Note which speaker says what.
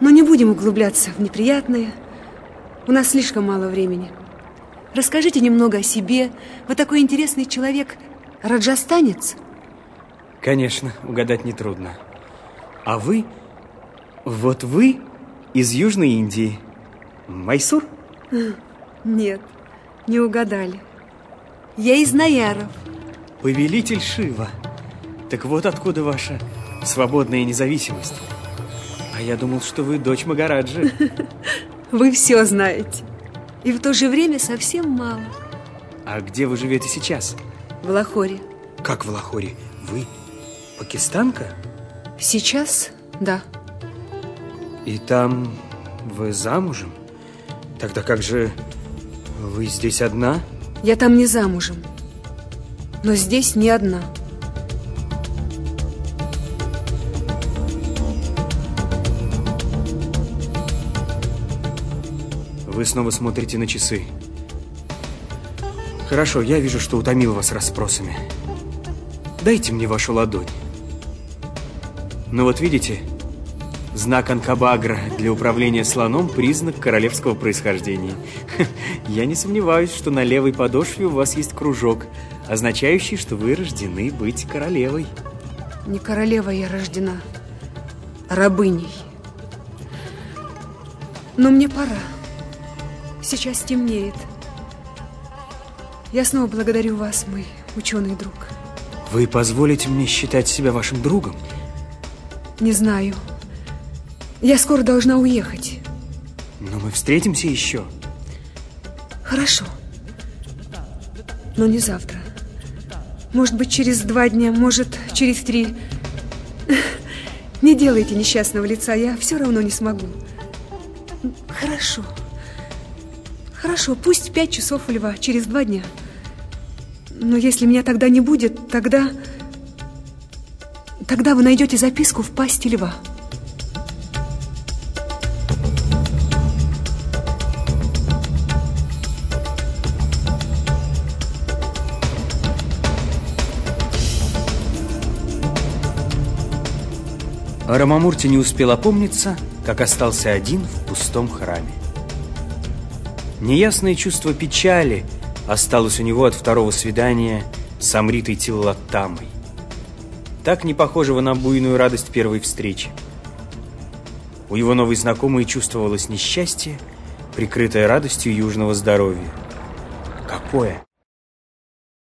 Speaker 1: Но не будем углубляться в неприятное. У нас слишком мало времени. Расскажите немного о себе. Вы такой интересный человек. Раджастанец?
Speaker 2: Конечно, угадать нетрудно. А вы? Вот вы из Южной Индии. Майсур?
Speaker 1: Нет, не угадали. Я из Наяров.
Speaker 2: Повелитель Шива. Так вот откуда ваша свободная независимость. А я думал, что вы дочь Магараджи.
Speaker 1: Вы все знаете. И в то же время совсем мало.
Speaker 2: А где вы живете сейчас?
Speaker 1: В Лахоре.
Speaker 2: Как в Лахоре? Вы пакистанка?
Speaker 1: Сейчас, да.
Speaker 2: И там вы замужем? Тогда как же вы здесь одна?
Speaker 1: Я там не замужем. Но здесь не одна.
Speaker 2: Вы снова смотрите на часы. Хорошо, я вижу, что утомил вас расспросами. Дайте мне вашу ладонь. Ну вот видите, знак Анкабагра для управления слоном – признак королевского происхождения. Я не сомневаюсь, что на левой подошве у вас есть кружок, означающий, что вы рождены быть королевой.
Speaker 1: Не королевой я рождена, а рабыней. Но мне пора. Сейчас темнеет. Я снова благодарю вас, мой ученый друг.
Speaker 2: Вы позволите мне считать себя вашим другом?
Speaker 1: Не знаю. Я скоро должна уехать.
Speaker 2: Но мы встретимся еще.
Speaker 1: Хорошо. Но не завтра. Может быть, через 2 дня, может, через 3. Не делайте несчастного лица, я все равно не смогу. Хорошо. Хорошо, пусть 5 часов у льва, через 2 дня. Но если меня тогда не будет, тогда вы найдете записку в пасти льва.
Speaker 2: Рамамурти не успел опомниться, как остался один в пустом храме. Неясное чувство печали осталось у него от второго свидания с Амритой Тиллаттамой, так не похожего на буйную радость первой встречи. У его новой знакомой чувствовалось несчастье, прикрытое радостью южного здоровья. Какое?